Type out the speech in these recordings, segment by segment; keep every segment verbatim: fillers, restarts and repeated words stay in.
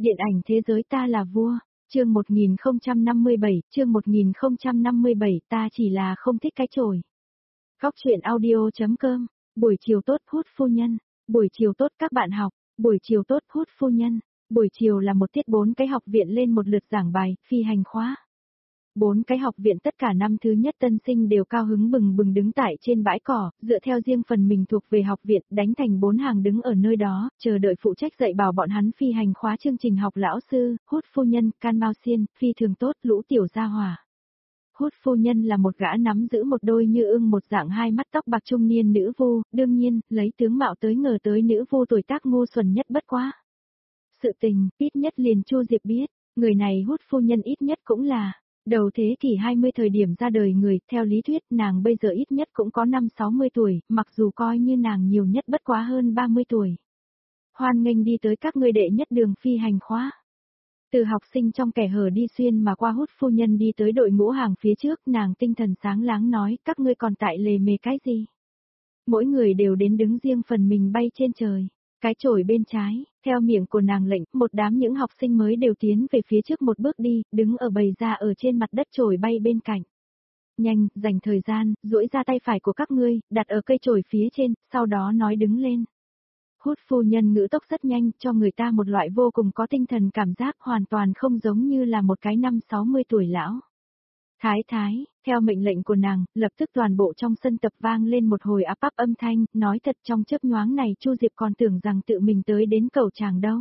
Điện ảnh thế giới ta là vua, chương một nghìn không trăm năm mươi bảy, chương một nghìn không trăm năm mươi bảy, ta chỉ là không thích cái chổi. Góc truyện audio.com, buổi chiều tốt Hút phu nhân, buổi chiều tốt các bạn học, buổi chiều tốt Hút phu nhân, buổi chiều là một tiết bốn cái học viện lên một lượt giảng bài, phi hành khóa. Bốn cái học viện tất cả năm thứ nhất tân sinh đều cao hứng bừng bừng đứng tại trên bãi cỏ, dựa theo riêng phần mình thuộc về học viện, đánh thành bốn hàng đứng ở nơi đó, chờ đợi phụ trách dạy bảo bọn hắn phi hành khóa chương trình học lão sư, Hút phu nhân, Can Mao Xiên, phi thường tốt, lũ tiểu gia hỏa. Hút phu nhân là một gã nắm giữ một đôi như ưng một dạng hai mắt tóc bạc trung niên nữ vu, đương nhiên, lấy tướng mạo tới ngờ tới nữ vu tuổi tác ngu xuẩn nhất bất quá. Sự tình, ít nhất liền Chu Diệp biết, người này Hút phu nhân ít nhất cũng là đầu thế kỷ hai mươi thời điểm ra đời người, theo lý thuyết nàng bây giờ ít nhất cũng có năm sáu mươi tuổi, mặc dù coi như nàng nhiều nhất bất quá hơn ba mươi tuổi. Hoan nghênh đi tới các ngươi đệ nhất đường phi hành khóa. Từ học sinh trong kẻ hở đi xuyên mà qua Hút phu nhân đi tới đội ngũ hàng phía trước, nàng tinh thần sáng láng nói, các ngươi còn tại lề mề cái gì? Mỗi người đều đến đứng riêng phần mình bay trên trời. Cái chổi bên trái, theo miệng của nàng lệnh, một đám những học sinh mới đều tiến về phía trước một bước đi, đứng ở bầy ra ở trên mặt đất chổi bay bên cạnh. Nhanh, dành thời gian, duỗi ra tay phải của các ngươi, đặt ở cây chổi phía trên, sau đó nói đứng lên. Hút phu nhân ngữ tốc rất nhanh, cho người ta một loại vô cùng có tinh thần cảm giác hoàn toàn không giống như là một cái năm sáu mươi tuổi lão. Thái thái, theo mệnh lệnh của nàng, lập tức toàn bộ trong sân tập vang lên một hồi áp áp âm thanh, nói thật trong chớp nhoáng này Chu Diệp còn tưởng rằng tự mình tới đến cầu tràng đâu.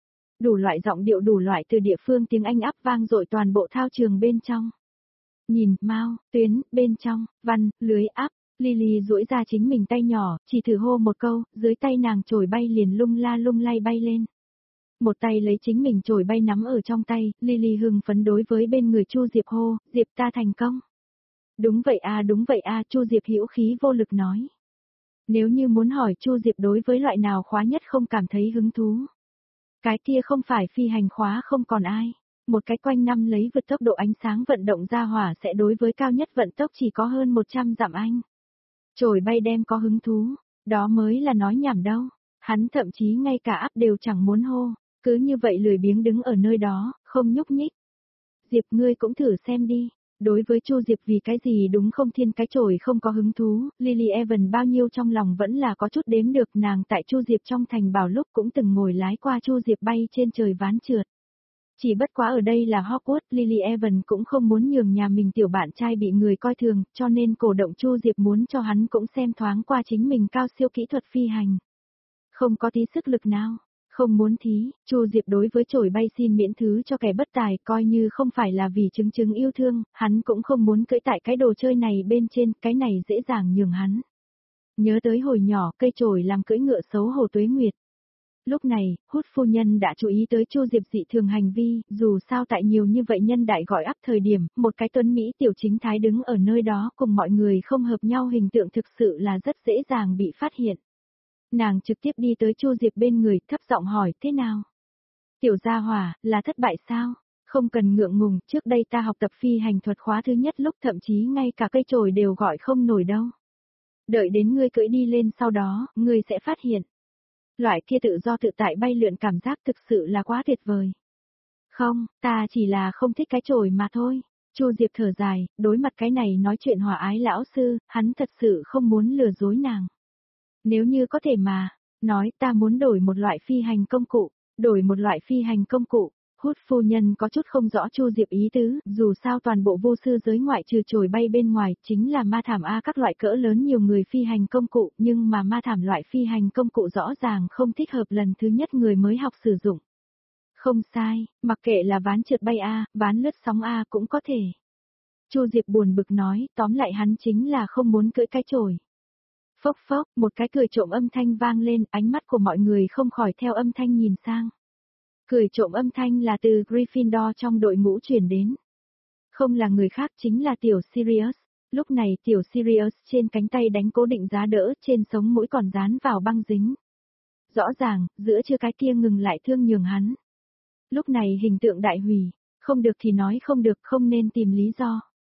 Đủ loại giọng điệu đủ loại từ địa phương tiếng Anh áp vang dội toàn bộ thao trường bên trong. Nhìn, Mao, Tuyến, bên trong, Văn, lưới áp, Lily duỗi ra chính mình tay nhỏ, chỉ thử hô một câu, dưới tay nàng trồi bay liền lung la lung lay bay lên. Một tay lấy chính mình trồi bay nắm ở trong tay, Lily hưng phấn đối với bên người Chu Diệp hô, Diệp ta thành công. Đúng vậy a đúng vậy a Chu Diệp hữu khí vô lực nói. Nếu như muốn hỏi Chu Diệp đối với loại nào khóa nhất không cảm thấy hứng thú. Cái kia không phải phi hành khóa không còn ai. Một cái quanh năm lấy vượt tốc độ ánh sáng vận động ra hỏa sẽ đối với cao nhất vận tốc chỉ có hơn một trăm dặm anh. Trồi bay đem có hứng thú, đó mới là nói nhảm đâu. Hắn thậm chí ngay cả áp đều chẳng muốn hô. Cứ như vậy lười biếng đứng ở nơi đó, không nhúc nhích. Diệp ngươi cũng thử xem đi. Đối với Chu Diệp vì cái gì đúng không thiên cái chổi không có hứng thú, Lily Evans bao nhiêu trong lòng vẫn là có chút đếm được nàng tại Chu Diệp trong thành bảo lúc cũng từng ngồi lái qua Chu Diệp bay trên trời ván trượt. Chỉ bất quá ở đây là Hogwarts, Lily Evans cũng không muốn nhường nhà mình tiểu bạn trai bị người coi thường, cho nên cổ động Chu Diệp muốn cho hắn cũng xem thoáng qua chính mình cao siêu kỹ thuật phi hành. Không có tí sức lực nào. Không muốn thí, Chu Diệp đối với chổi bay xin miễn thứ cho kẻ bất tài, coi như không phải là vì chứng chứng yêu thương, hắn cũng không muốn cưỡi tại cái đồ chơi này bên trên, cái này dễ dàng nhường hắn. Nhớ tới hồi nhỏ, cây chổi làm cưỡi ngựa xấu hổ Tuế Nguyệt. Lúc này, Hút phu nhân đã chú ý tới Chu Diệp dị thường hành vi, dù sao tại nhiều như vậy nhân đại gọi áp thời điểm, một cái tuấn Mỹ tiểu chính thái đứng ở nơi đó cùng mọi người không hợp nhau hình tượng thực sự là rất dễ dàng bị phát hiện. Nàng trực tiếp đi tới Chu Diệp bên người, thấp giọng hỏi, thế nào? Tiểu gia hỏa, là thất bại sao? Không cần ngượng ngùng, trước đây ta học tập phi hành thuật khóa thứ nhất lúc thậm chí ngay cả cây chổi đều gọi không nổi đâu. Đợi đến ngươi cưỡi đi lên sau đó, ngươi sẽ phát hiện. Loại kia tự do tự tại bay lượn cảm giác thực sự là quá tuyệt vời. Không, ta chỉ là không thích cái chổi mà thôi. Chu Diệp thở dài, đối mặt cái này nói chuyện hòa ái lão sư, hắn thật sự không muốn lừa dối nàng. Nếu như có thể mà, nói ta muốn đổi một loại phi hành công cụ, đổi một loại phi hành công cụ, Hút phu nhân có chút không rõ Chu Diệp ý tứ, dù sao toàn bộ vô sư giới ngoại trừ chổi bay bên ngoài, chính là ma thảm A các loại cỡ lớn nhiều người phi hành công cụ, nhưng mà ma thảm loại phi hành công cụ rõ ràng không thích hợp lần thứ nhất người mới học sử dụng. Không sai, mặc kệ là ván trượt bay A, ván lướt sóng A cũng có thể. Chu Diệp buồn bực nói, tóm lại hắn chính là không muốn cưỡi cái chổi. Phốc phốc, một cái cười trộm âm thanh vang lên, ánh mắt của mọi người không khỏi theo âm thanh nhìn sang. Cười trộm âm thanh là từ Gryffindor trong đội ngũ chuyển đến. Không là người khác chính là tiểu Sirius. Lúc này tiểu Sirius trên cánh tay đánh cố định giá đỡ, trên sống mũi còn dán vào băng dính. Rõ ràng, giữa chưa cái kia ngừng lại thương nhường hắn. Lúc này hình tượng đại hủy, không được thì nói không được, không nên tìm lý do.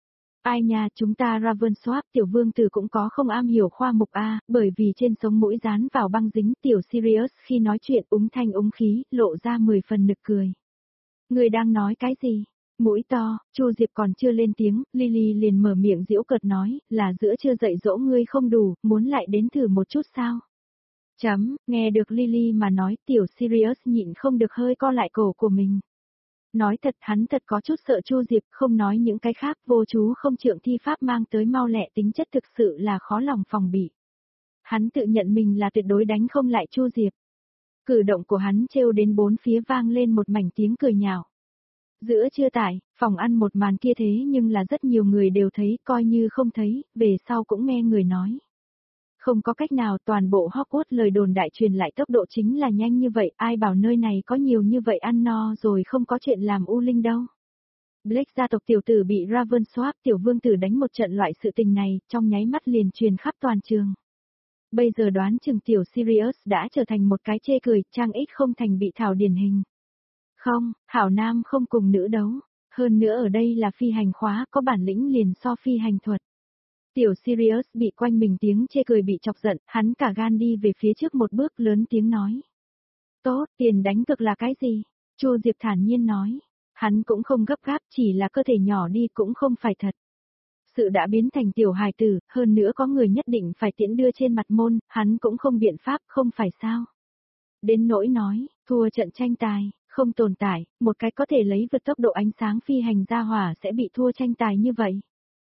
Ai nha, chúng ta Ravenswap tiểu vương tử cũng có không am hiểu khoa mục A, bởi vì trên sống mũi dán vào băng dính tiểu Sirius khi nói chuyện úng thanh úng khí, lộ ra mười phần nực cười. Người đang nói cái gì? Mũi to, Chu Diệp còn chưa lên tiếng, Lily liền mở miệng giễu cợt nói, là giữa chưa dạy dỗ ngươi không đủ, muốn lại đến thử một chút sao? Chấm, nghe được Lily mà nói tiểu Sirius nhịn không được hơi co lại cổ của mình. Nói thật hắn thật có chút sợ Chu Diệp, không nói những cái khác, vô chú không trượng thi pháp mang tới mau lẹ tính chất thực sự là khó lòng phòng bị. Hắn tự nhận mình là tuyệt đối đánh không lại Chu Diệp. Cử động của hắn trêu đến bốn phía vang lên một mảnh tiếng cười nhạo. Giữa trưa tải, phòng ăn một màn kia thế nhưng là rất nhiều người đều thấy, coi như không thấy, về sau cũng nghe người nói. Không có cách nào, toàn bộ Hogwarts lời đồn đại truyền lại tốc độ chính là nhanh như vậy, ai bảo nơi này có nhiều như vậy ăn no rồi không có chuyện làm u linh đâu. Blake gia tộc tiểu tử bị Ravenswap tiểu vương tử đánh một trận loại sự tình này, trong nháy mắt liền truyền khắp toàn trường. Bây giờ đoán chừng tiểu Sirius đã trở thành một cái chê cười, trang ít không thành bị thảo điển hình. Không, hảo nam không cùng nữ đấu, hơn nữa ở đây là phi hành khóa, có bản lĩnh liền so phi hành thuật. Tiểu Sirius bị quanh mình tiếng chê cười bị chọc giận, hắn cả gan đi về phía trước một bước lớn tiếng nói. Tốt, tiền đánh cực là cái gì? Chu Diệp thản nhiên nói. Hắn cũng không gấp gáp, chỉ là cơ thể nhỏ đi cũng không phải thật. Sự đã biến thành tiểu hài tử, hơn nữa có người nhất định phải tiễn đưa trên mặt môn, hắn cũng không biện pháp, không phải sao. Đến nỗi nói, thua trận tranh tài, không tồn tại, một cái có thể lấy vượt tốc độ ánh sáng phi hành ra hỏa sẽ bị thua tranh tài như vậy.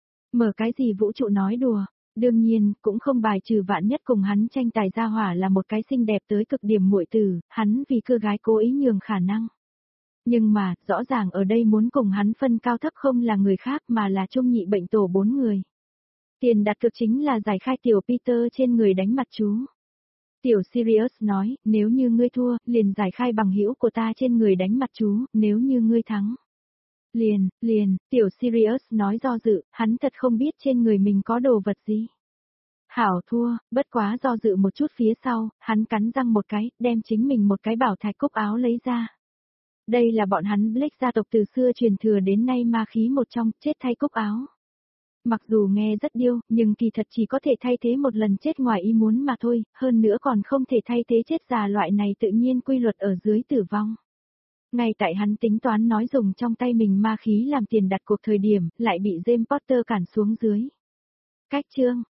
Mở cái gì vũ trụ nói đùa, đương nhiên, cũng không bài trừ vạn nhất cùng hắn tranh tài ra hỏa là một cái xinh đẹp tới cực điểm muội tử, hắn vì cưa gái cố ý nhường khả năng. Nhưng mà, rõ ràng ở đây muốn cùng hắn phân cao thấp không là người khác mà là trung nhị bệnh tổ bốn người. Tiền đặt cược chính là giải khai tiểu Peter trên người đánh mặt chú. Tiểu Sirius nói, nếu như ngươi thua, liền giải khai bằng hữu của ta trên người đánh mặt chú, nếu như ngươi thắng. Liền, liền, tiểu Sirius nói do dự, hắn thật không biết trên người mình có đồ vật gì. Hảo thua, bất quá do dự một chút phía sau, hắn cắn răng một cái, đem chính mình một cái bảo thạch cúc áo lấy ra. Đây là bọn hắn Blake gia tộc từ xưa truyền thừa đến nay ma khí một trong, chết thay cúc áo. Mặc dù nghe rất điêu, nhưng kỳ thật chỉ có thể thay thế một lần chết ngoài ý muốn mà thôi, hơn nữa còn không thể thay thế chết già loại này tự nhiên quy luật ở dưới tử vong. Ngay tại hắn tính toán nói dùng trong tay mình ma khí làm tiền đặt cuộc thời điểm, lại bị James Potter cản xuống dưới. Cách chương,